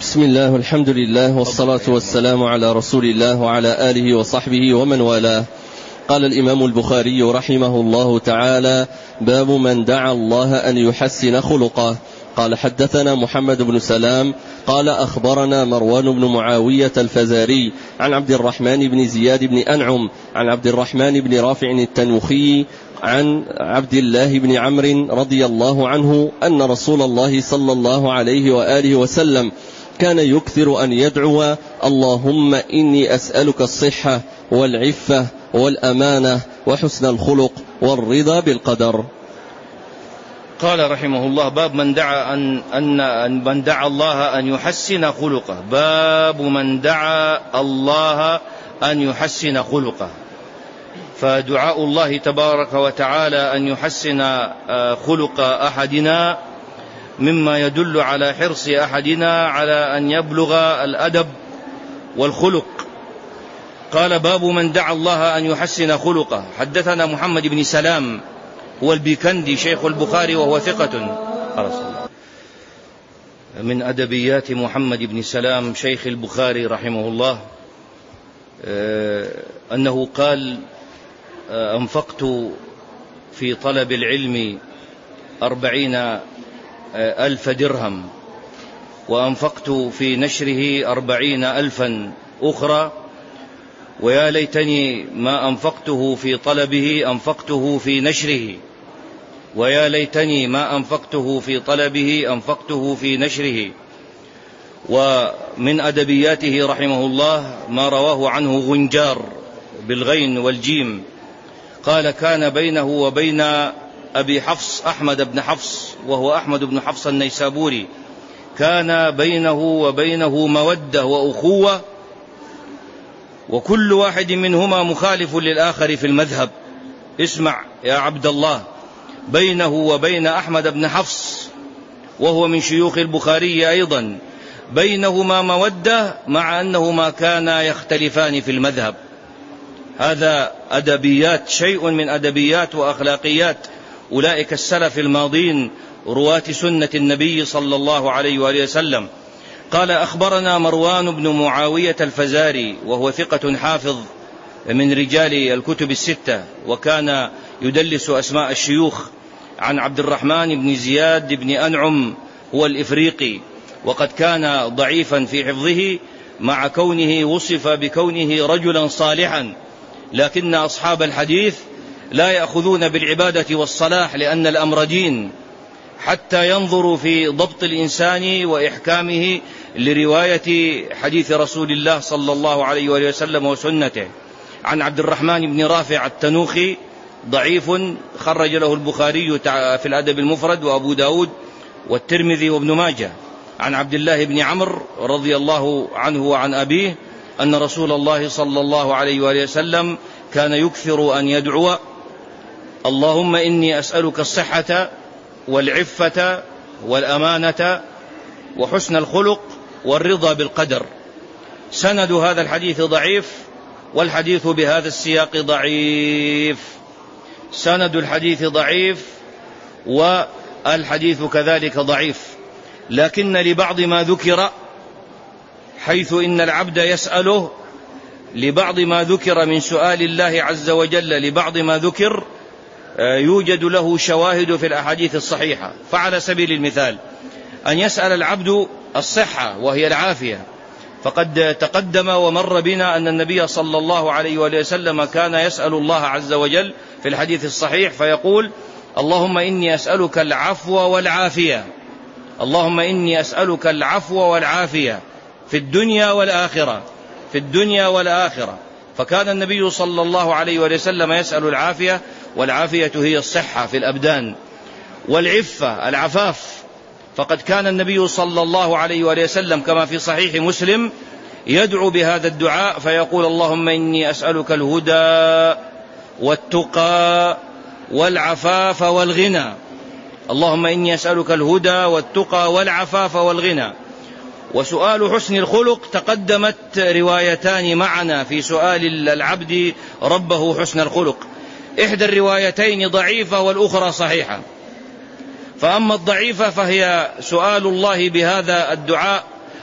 بسم الله والحمد لله والصلاة والسلام على رسول الله وعلى آله وصحبه ومن والاه. قال الإمام البخاري رحمه الله تعالى: باب من دعا الله أن يحسن خلقه. قال: حدثنا محمد بن سلام قال: أخبرنا مروان بن معاوية الفزاري عن عبد الرحمن بن زياد بن أنعم عن عبد الرحمن بن رافع التنوخي عن عبد الله بن عمرو رضي الله عنه أن رسول الله صلى الله عليه وآله وسلم كان يكثر أن يدعو: اللهم إني أسألك الصحة والعفة والأمانة وحسن الخلق والرضا بالقدر. قال رحمه الله: باب من دعا من دعا الله أن يحسن خلقه. باب من دعا الله أن يحسن خلقه. فدعاء الله تبارك وتعالى أن يحسن خلق أحدنا مما يدل على حرص أحدنا على أن يبلغ الأدب والخلق. قال: باب من دعا الله أن يحسن خلقه. حدثنا محمد بن سلام هو البيكندي شيخ البخاري وهو ثقة. من أدبيات محمد بن سلام شيخ البخاري رحمه الله أنه قال: أنفقت في طلب العلم 40,000 درهم، وأنفقت في نشره 40,000 أخرى، ويا ليتني ما أنفقته في طلبه أنفقته في نشره، ويا ليتني ما أنفقته في طلبه أنفقته في نشره. ومن أدبياته رحمه الله ما رواه عنه غنجار بالغين والجيم، قال: كان بينه وبين أبي حفص أحمد بن حفص وهو أحمد بن حفص النيسابوري، كان بينه وبينه مودة وأخوة، وكل واحد منهما مخالف للآخر في المذهب. اسمع يا عبد الله، بينه وبين أحمد بن حفص وهو من شيوخ البخاري أيضا بينهما مودة، مع أنهما كانا يختلفان في المذهب. هذا أدبيات، شيء من أدبيات وأخلاقيات أولئك السلف الماضين رواة سنة النبي صلى الله عليه وآله وسلم. قال: أخبرنا مروان بن معاوية الفزاري وهو ثقة حافظ من رجال الكتب الستة، وكان يدلس أسماء الشيوخ، عن عبد الرحمن بن زياد بن أنعم هو الإفريقي، وقد كان ضعيفا في حفظه مع كونه وصف بكونه رجلا صالحا، لكن أصحاب الحديث لا يأخذون بالعبادة والصلاح لأن الأمر دين، حتى ينظروا في ضبط الإنسان وإحكامه لرواية حديث رسول الله صلى الله عليه وآله وسلم وسنته. عن عبد الرحمن بن رافع التنوخي ضعيف، خرج له البخاري في الأدب المفرد وأبو داود والترمذي وابن ماجه. عن عبد الله بن عمرو رضي الله عنه وعن أبيه أن رسول الله صلى الله عليه وآله وسلم كان يكثر أن يدعو: اللهم إني أسألك الصحة والعفة والأمانة وحسن الخلق والرضا بالقدر. سند هذا الحديث ضعيف، والحديث بهذا السياق ضعيف. سند الحديث ضعيف والحديث كذلك ضعيف، لكن لبعض ما ذكر، حيث إن العبد يسأله لبعض ما ذكر من سؤال الله عز وجل لبعض ما ذكر، يوجد له شواهد في الأحاديث الصحيحة. فعلى سبيل المثال أن يسأل العبد الصحة وهي العافية، فقد تقدم ومر بنا أن النبي صلى الله عليه وآله وسلم كان يسأل الله عز وجل في الحديث الصحيح فيقول: اللهم إني أسألك العفو والعافية، اللهم إني أسألك العفو والعافية في الدنيا والآخرة، في الدنيا والآخرة. فكان النبي صلى الله عليه وسلم يسأل العافية، والعافية هي الصحة في الأبدان، والعفة العفاف. فقد كان النبي صلى الله عليه وسلم كما في صحيح مسلم يدعو بهذا الدعاء فيقول: اللهم إني أسألك الهدى والتقى والعفاف والغنى. اللهم إني أسألك الهدى والتقى والعفاف والغنى. وسؤال حسن الخلق تقدمت روايتان معنا في سؤال العبد ربه حسن الخلق، إحدى الروايتين ضعيفة والأخرى صحيحة. فأما الضعيفة فهي سؤال الله بهذا الدعاء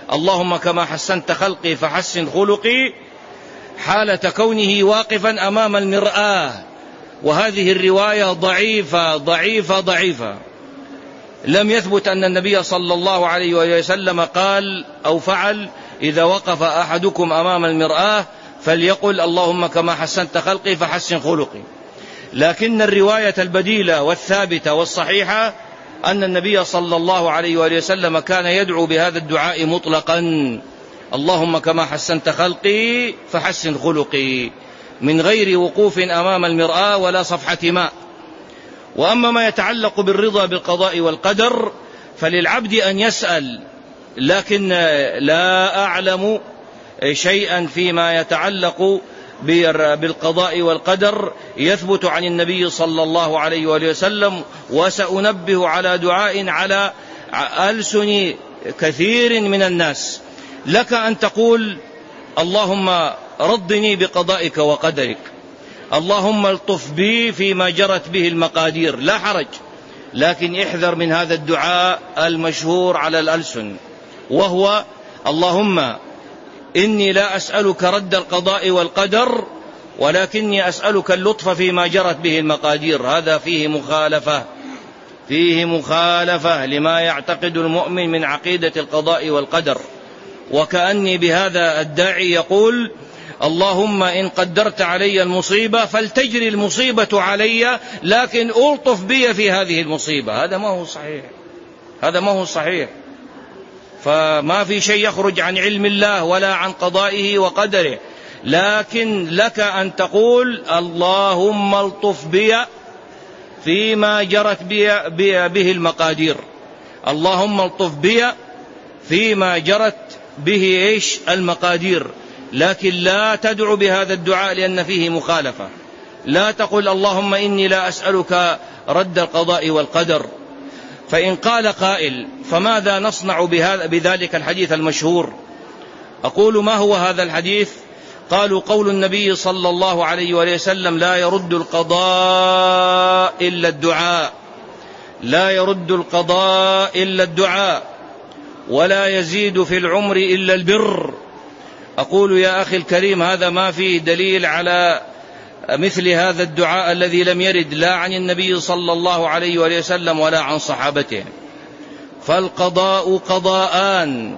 اللهم كما حسنت خلقي فحسن خلقي حالة كونه واقفا أمام المرآة. وهذه الرواية ضعيفة ضعيفة ضعيفة، لم يثبت أن النبي صلى الله عليه وسلم قال أو فعل إذا وقف أحدكم أمام المرآة فليقل اللهم كما حسنت خلقي فحسن خلقي. لكن الرواية البديلة والثابتة والصحيحة أن النبي صلى الله عليه وسلم كان يدعو بهذا الدعاء مطلقا، اللهم كما حسنت خلقي فحسن خلقي، من غير وقوف أمام المرآة ولا صفحة ماء. وأما ما يتعلق بالرضا بالقضاء والقدر فللعبد أن يسأل، لكن لا أعلم شيئا فيما يتعلق بالقضاء والقدر يثبت عن النبي صلى الله عليه وسلم. وسأنبه على دعاء على ألسن كثير من الناس. لك أن تقول اللهم رضني بقضائك وقدرك، اللهم الطف بي فيما جرت به المقادير، لا حرج، لكن احذر من هذا الدعاء المشهور على الألسن، وهو اللهم إني لا أسألك رد القضاء والقدر ولكني أسألك اللطف فيما جرت به المقادير. هذا فيه مخالفة لما يعتقد المؤمن من عقيدة القضاء والقدر. وكأني بهذا الداعي يقول اللهم إن قدرت علي المصيبة فلتجري المصيبة علي، لكن ألطف بي في هذه المصيبة. هذا ما هو صحيح. فما في شيء يخرج عن علم الله ولا عن قضائه وقدره، لكن لك أن تقول اللهم الطف بي فيما جرت به المقادير، اللهم الطف بي فيما جرت به المقادير. لكن لا تدعو بهذا الدعاء لأن فيه مخالفة. لا تقل اللهم إني لا أسألك رد القضاء والقدر. فإن قال قائل فماذا نصنع بذلك الحديث المشهور؟ أقول ما هو هذا الحديث؟ قالوا قول النبي صلى الله عليه وسلم لا يرد القضاء إلا الدعاء، لا يرد القضاء إلا الدعاء، ولا يزيد في العمر إلا البر. أقول يا أخي الكريم هذا ما فيه دليل على مثل هذا الدعاء الذي لم يرد لا عن النبي صلى الله عليه وسلم ولا عن صحابته. فالقضاء قضاءان،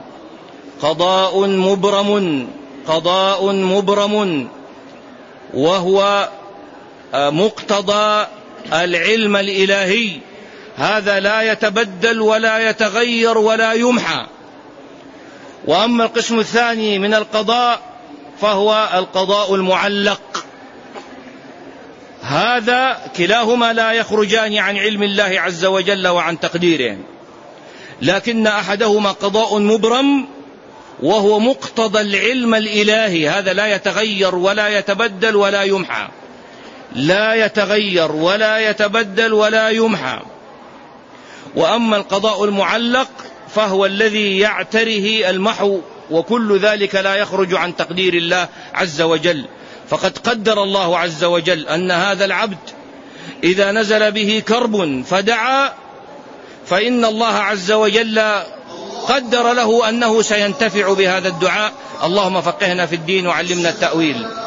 قضاء مبرم وهو مقتضى العلم الإلهي، هذا لا يتبدل ولا يتغير ولا يمحى. وأما القسم الثاني من القضاء فهو القضاء المعلق، هذا كلاهما لا يخرجان عن علم الله عز وجل وعن تقديره، لكن أحدهما قضاء مبرم وهو مقتضى العلم الإلهي، هذا لا يتغير ولا يتبدل ولا يمحى، لا يتغير ولا يتبدل ولا يمحى. وأما القضاء المعلق فهو الذي يعتره المحو، وكل ذلك لا يخرج عن تقدير الله عز وجل. فقد قدر الله عز وجل أن هذا العبد إذا نزل به كرب فدعا فإن الله عز وجل قدر له أنه سينتفع بهذا الدعاء. اللهم فقهنا في الدين وعلمنا التأويل.